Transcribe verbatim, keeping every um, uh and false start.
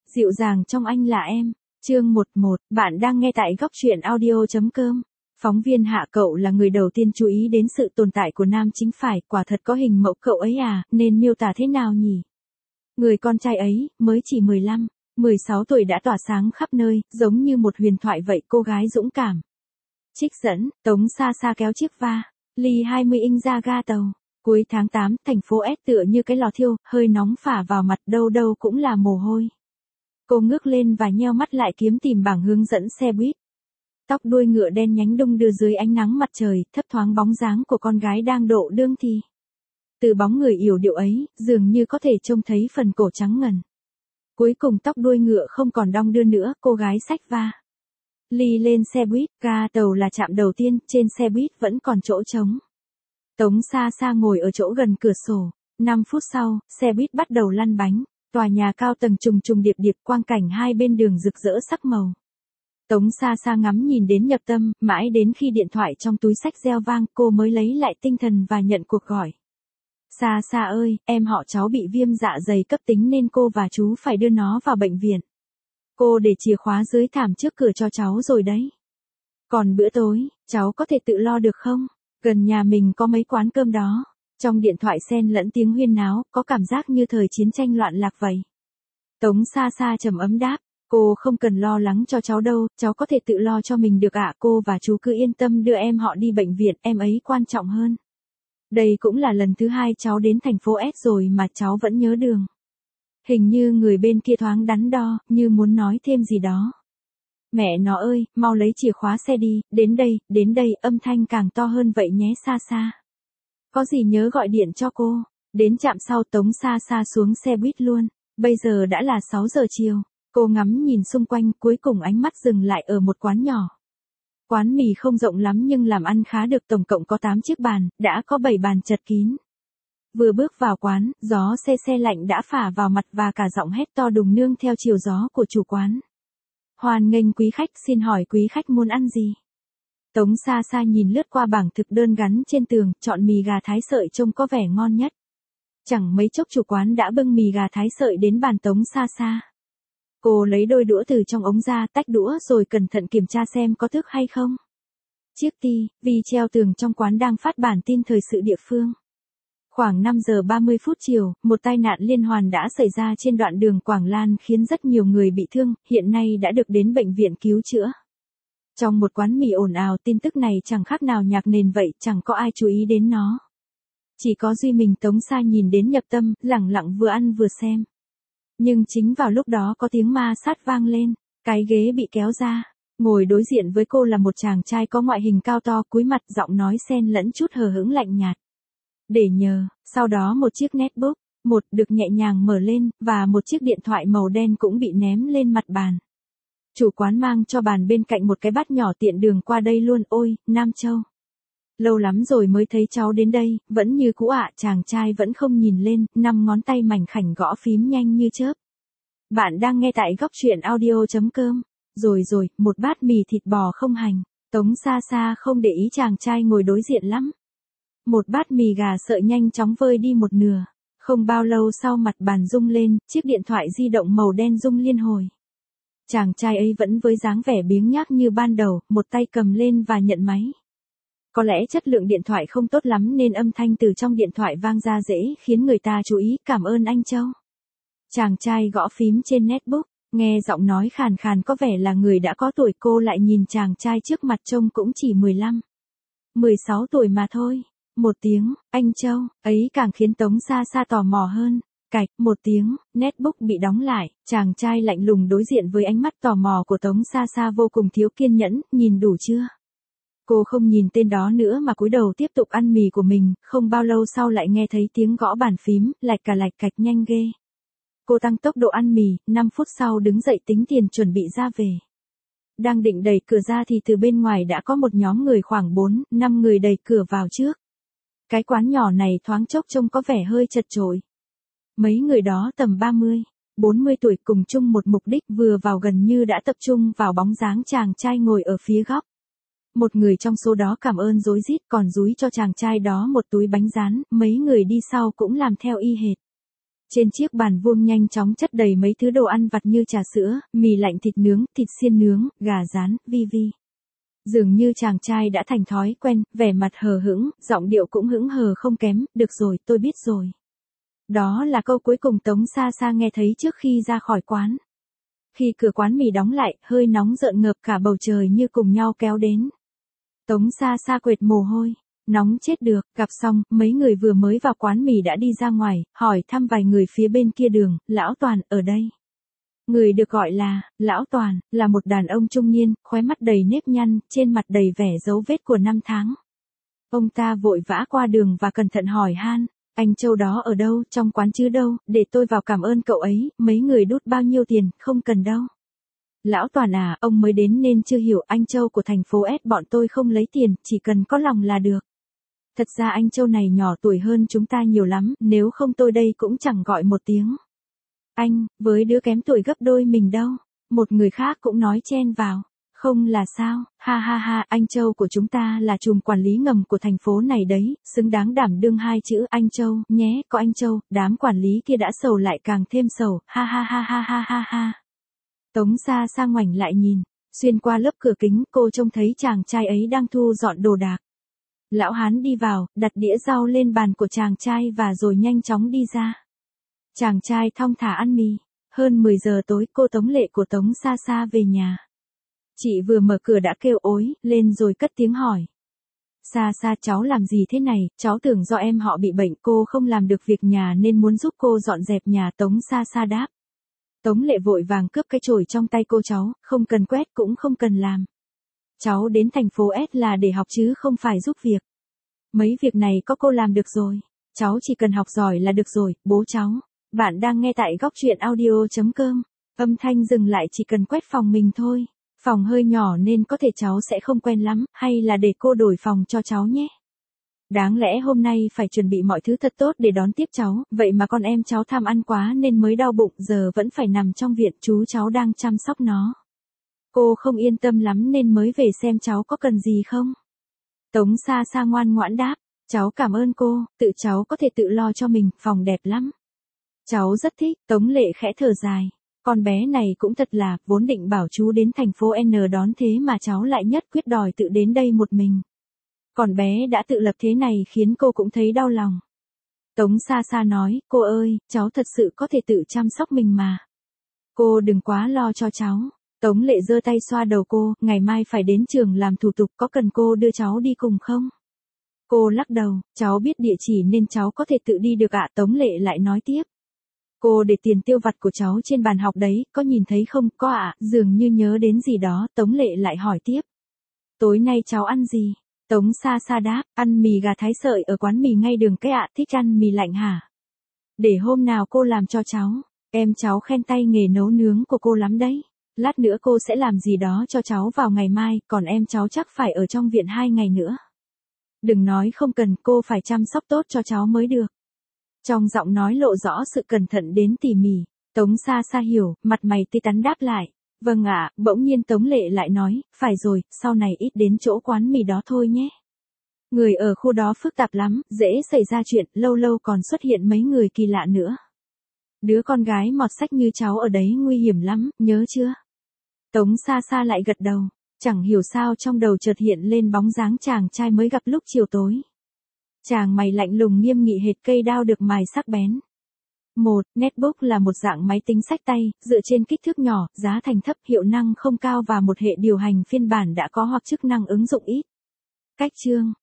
Dịu dàng trong anh là em. Chương mười một, bạn đang nghe tại góc truyện audio chấm com. Phóng viên Hạ, cậu là người đầu tiên chú ý đến sự tồn tại của nam chính phải, quả thật có hình mẫu cậu ấy à, nên miêu tả thế nào nhỉ? Người con trai ấy, mới chỉ mười lăm, mười sáu tuổi đã tỏa sáng khắp nơi, giống như một huyền thoại vậy, cô gái dũng cảm. Trích dẫn, Tống Sa Sa kéo chiếc va, ly hai mươi inch ra ga tàu. Cuối tháng tám, thành phố S tựa như cái lò thiêu, hơi nóng phả vào mặt, đâu đâu cũng là mồ hôi. Cô ngước lên và nheo mắt lại kiếm tìm bảng hướng dẫn xe buýt. Tóc đuôi ngựa đen nhánh đung đưa dưới ánh nắng mặt trời, thấp thoáng bóng dáng của con gái đang độ đương thì. Từ bóng người yểu điệu ấy, dường như có thể trông thấy phần cổ trắng ngần. Cuối cùng tóc đuôi ngựa không còn đong đưa nữa, cô gái xách va ly lên xe buýt, ga tàu là trạm đầu tiên, trên xe buýt vẫn còn chỗ trống. Tống Sa Sa ngồi ở chỗ gần cửa sổ, năm phút sau, xe buýt bắt đầu lăn bánh, tòa nhà cao tầng trùng trùng điệp điệp, quang cảnh hai bên đường rực rỡ sắc màu. Tống Sa Sa ngắm nhìn đến nhập tâm, mãi đến khi điện thoại trong túi xách reo vang, cô mới lấy lại tinh thần và nhận cuộc gọi. Sa Sa ơi, em họ cháu bị viêm dạ dày cấp tính nên cô và chú phải đưa nó vào bệnh viện. Cô để chìa khóa dưới thảm trước cửa cho cháu rồi đấy. Còn bữa tối, cháu có thể tự lo được không? Gần nhà mình có mấy quán cơm đó. Trong điện thoại xen lẫn tiếng huyên náo, có cảm giác như thời chiến tranh loạn lạc vậy. Tống Sa Sa trầm ấm đáp, cô không cần lo lắng cho cháu đâu, cháu có thể tự lo cho mình được ạ. Cô và chú cứ yên tâm đưa em họ đi bệnh viện, em ấy quan trọng hơn. Đây cũng là lần thứ hai cháu đến thành phố S rồi mà cháu vẫn nhớ đường. Hình như người bên kia thoáng đắn đo, như muốn nói thêm gì đó. Mẹ nó ơi, mau lấy chìa khóa xe đi, đến đây, đến đây, âm thanh càng to hơn vậy nhé Sa Sa. Có gì nhớ gọi điện cho cô. Đến trạm sau, Tống Sa Sa xuống xe buýt luôn. Bây giờ đã là sáu giờ chiều. Cô ngắm nhìn xung quanh, cuối cùng ánh mắt dừng lại ở một quán nhỏ. Quán mì không rộng lắm nhưng làm ăn khá được, tổng cộng có tám chiếc bàn, đã có bảy bàn chật kín. Vừa bước vào quán, gió se se lạnh đã phả vào mặt và cả giọng hét to đùng nương theo chiều gió của chủ quán. Hoan nghênh quý khách, xin hỏi quý khách muốn ăn gì? Tống Sa Sa nhìn lướt qua bảng thực đơn gắn trên tường, chọn mì gà thái sợi trông có vẻ ngon nhất. Chẳng mấy chốc chủ quán đã bưng mì gà thái sợi đến bàn Tống Sa Sa. Cô lấy đôi đũa từ trong ống ra, tách đũa rồi cẩn thận kiểm tra xem có thức hay không. Chiếc ti vi treo tường trong quán đang phát bản tin thời sự địa phương. Khoảng năm giờ ba mươi phút chiều, một tai nạn liên hoàn đã xảy ra trên đoạn đường Quảng Lan khiến rất nhiều người bị thương, hiện nay đã được đến bệnh viện cứu chữa. Trong một quán mì ồn ào, tin tức này chẳng khác nào nhạc nền vậy, chẳng có ai chú ý đến nó. Chỉ có duy mình Tống Sa nhìn đến nhập tâm, lẳng lặng vừa ăn vừa xem. Nhưng chính vào lúc đó có tiếng ma sát vang lên, cái ghế bị kéo ra. Ngồi đối diện với cô là một chàng trai có ngoại hình cao to, cúi mặt, giọng nói xen lẫn chút hờ hững lạnh nhạt. Để nhờ, sau đó một chiếc netbook, một được nhẹ nhàng mở lên, và một chiếc điện thoại màu đen cũng bị ném lên mặt bàn. Chủ quán mang cho bàn bên cạnh một cái bát nhỏ, tiện đường qua đây luôn. Ôi, Nam Châu. Lâu lắm rồi mới thấy cháu đến đây, vẫn như cũ ạ. Chàng trai vẫn không nhìn lên, năm ngón tay mảnh khảnh gõ phím nhanh như chớp. Bạn đang nghe tại góc truyện audio chấm com. Rồi rồi, một bát mì thịt bò không hành. Tống Sa Sa không để ý chàng trai ngồi đối diện lắm. Một bát mì gà sợi nhanh chóng vơi đi một nửa. Không bao lâu sau mặt bàn rung lên, chiếc điện thoại di động màu đen rung liên hồi. Chàng trai ấy vẫn với dáng vẻ biếng nhác như ban đầu, một tay cầm lên và nhận máy. Có lẽ chất lượng điện thoại không tốt lắm nên âm thanh từ trong điện thoại vang ra dễ khiến người ta chú ý. Cảm ơn anh Châu. Chàng trai gõ phím trên netbook, nghe giọng nói khàn khàn có vẻ là người đã có tuổi. Cô lại nhìn chàng trai trước mặt trông cũng chỉ mười lăm, mười sáu tuổi mà thôi. Một tiếng, anh Châu, ấy càng khiến Tống Sa Sa tò mò hơn. Cạch, một tiếng, netbook bị đóng lại, chàng trai lạnh lùng đối diện với ánh mắt tò mò của Tống Sa Sa vô cùng thiếu kiên nhẫn, nhìn đủ chưa? Cô không nhìn tên đó nữa mà cúi đầu tiếp tục ăn mì của mình, không bao lâu sau lại nghe thấy tiếng gõ bàn phím, lạch cà lạch cạch nhanh ghê. Cô tăng tốc độ ăn mì, năm phút sau đứng dậy tính tiền chuẩn bị ra về. Đang định đẩy cửa ra thì từ bên ngoài đã có một nhóm người khoảng bốn, năm người đẩy cửa vào trước. Cái quán nhỏ này thoáng chốc trông có vẻ hơi chật chội. Mấy người đó tầm ba mươi, bốn mươi tuổi cùng chung một mục đích, vừa vào gần như đã tập trung vào bóng dáng chàng trai ngồi ở phía góc. Một người trong số đó cảm ơn rối rít còn dúi cho chàng trai đó một túi bánh rán, mấy người đi sau cũng làm theo y hệt. Trên chiếc bàn vuông nhanh chóng chất đầy mấy thứ đồ ăn vặt như trà sữa, mì lạnh, thịt nướng, thịt xiên nướng, gà rán, vi vi. Dường như chàng trai đã thành thói quen, vẻ mặt hờ hững, giọng điệu cũng hững hờ không kém, được rồi, tôi biết rồi. Đó là câu cuối cùng Tống Sa Sa nghe thấy trước khi ra khỏi quán. Khi cửa quán mì đóng lại, hơi nóng rợn ngợp cả bầu trời như cùng nhau kéo đến. Tống Sa Sa quệt mồ hôi, nóng chết được, gặp xong, mấy người vừa mới vào quán mì đã đi ra ngoài, hỏi thăm vài người phía bên kia đường, lão Toàn, ở đây. Người được gọi là, lão Toàn, là một đàn ông trung niên, khóe mắt đầy nếp nhăn, trên mặt đầy vẻ dấu vết của năm tháng. Ông ta vội vã qua đường và cẩn thận hỏi han, anh Châu đó ở đâu, trong quán chứ đâu, để tôi vào cảm ơn cậu ấy, mấy người đút bao nhiêu tiền, không cần đâu. Lão Toàn à, ông mới đến nên chưa hiểu, anh Châu của thành phố S bọn tôi không lấy tiền, chỉ cần có lòng là được. Thật ra anh Châu này nhỏ tuổi hơn chúng ta nhiều lắm, nếu không tôi đây cũng chẳng gọi một tiếng. Anh, với đứa kém tuổi gấp đôi mình đâu. Một người khác cũng nói chen vào. Không là sao, ha ha ha, anh Châu của chúng ta là trùm quản lý ngầm của thành phố này đấy, xứng đáng đảm đương hai chữ anh Châu, nhé, có anh Châu, đám quản lý kia đã sầu lại càng thêm sầu, ha ha ha ha ha ha ha. Tống Sa Sa ngoảnh lại nhìn, xuyên qua lớp cửa kính, cô trông thấy chàng trai ấy đang thu dọn đồ đạc. Lão hán đi vào, đặt đĩa rau lên bàn của chàng trai và rồi nhanh chóng đi ra. Chàng trai thong thả ăn mì. Hơn mười giờ tối, cô Tống Lệ của Tống Sa Sa về nhà. Chị vừa mở cửa đã kêu ối lên rồi cất tiếng hỏi. Sa Sa, cháu làm gì thế này, cháu tưởng do em họ bị bệnh, cô không làm được việc nhà nên muốn giúp cô dọn dẹp nhà. Tống Sa Sa đáp. Tống Lệ vội vàng cướp cái chổi trong tay cô, cháu, không cần quét cũng không cần làm. Cháu đến thành phố S là để học chứ không phải giúp việc. Mấy việc này có cô làm được rồi. Cháu chỉ cần học giỏi là được rồi, bố cháu. Bạn đang nghe tại góc truyện audio chấm com. Âm thanh dừng lại, chỉ cần quét phòng mình thôi. Phòng hơi nhỏ nên có thể cháu sẽ không quen lắm, hay là để cô đổi phòng cho cháu nhé. Đáng lẽ hôm nay phải chuẩn bị mọi thứ thật tốt để đón tiếp cháu, vậy mà con em cháu tham ăn quá nên mới đau bụng, giờ vẫn phải nằm trong viện, chú cháu đang chăm sóc nó. Cô không yên tâm lắm nên mới về xem cháu có cần gì không. Tống Sa Sa ngoan ngoãn đáp, cháu cảm ơn cô, tự cháu có thể tự lo cho mình, phòng đẹp lắm. Cháu rất thích. Tống Lệ khẽ thở dài. Con bé này cũng thật là, vốn định bảo chú đến thành phố N đón thế mà cháu lại nhất quyết đòi tự đến đây một mình. Còn bé đã tự lập thế này khiến cô cũng thấy đau lòng. Tống Sa Sa nói, cô ơi, cháu thật sự có thể tự chăm sóc mình mà. Cô đừng quá lo cho cháu. Tống Lệ giơ tay xoa đầu cô, ngày mai phải đến trường làm thủ tục, có cần cô đưa cháu đi cùng không? Cô lắc đầu, cháu biết địa chỉ nên cháu có thể tự đi được ạ. Tống Lệ lại nói tiếp. Cô để tiền tiêu vặt của cháu trên bàn học đấy, có nhìn thấy không? Có ạ. Dường như nhớ đến gì đó, Tống Lệ lại hỏi tiếp. Tối nay cháu ăn gì? Tống Sa Sa đáp, ăn mì gà thái sợi ở quán mì ngay đường cái ạ. Thích ăn mì lạnh hả? Để hôm nào cô làm cho cháu. Em cháu khen tay nghề nấu nướng của cô lắm đấy. Lát nữa cô sẽ làm gì đó cho cháu vào ngày mai, còn em cháu chắc phải ở trong viện hai ngày nữa. Đừng nói không cần, cô phải chăm sóc tốt cho cháu mới được. Trong giọng nói lộ rõ sự cẩn thận đến tỉ mỉ. Tống Sa Sa hiểu, mặt mày tươi tắn đáp lại. Vâng ạ. Bỗng nhiên Tống Lệ lại nói, phải rồi, sau này ít đến chỗ quán mì đó thôi nhé. Người ở khu đó phức tạp lắm, dễ xảy ra chuyện, lâu lâu còn xuất hiện mấy người kỳ lạ nữa. Đứa con gái mọt sách như cháu ở đấy nguy hiểm lắm, nhớ chưa? Tống Sa Sa lại gật đầu, chẳng hiểu sao trong đầu chợt hiện lên bóng dáng chàng trai mới gặp lúc chiều tối. Chàng mày lạnh lùng nghiêm nghị hệt cây đao được mài sắc bén. Một, Netbook là một dạng máy tính xách tay, dựa trên kích thước nhỏ, giá thành thấp, hiệu năng không cao và một hệ điều hành phiên bản đã có hoặc chức năng ứng dụng ít. Cách chương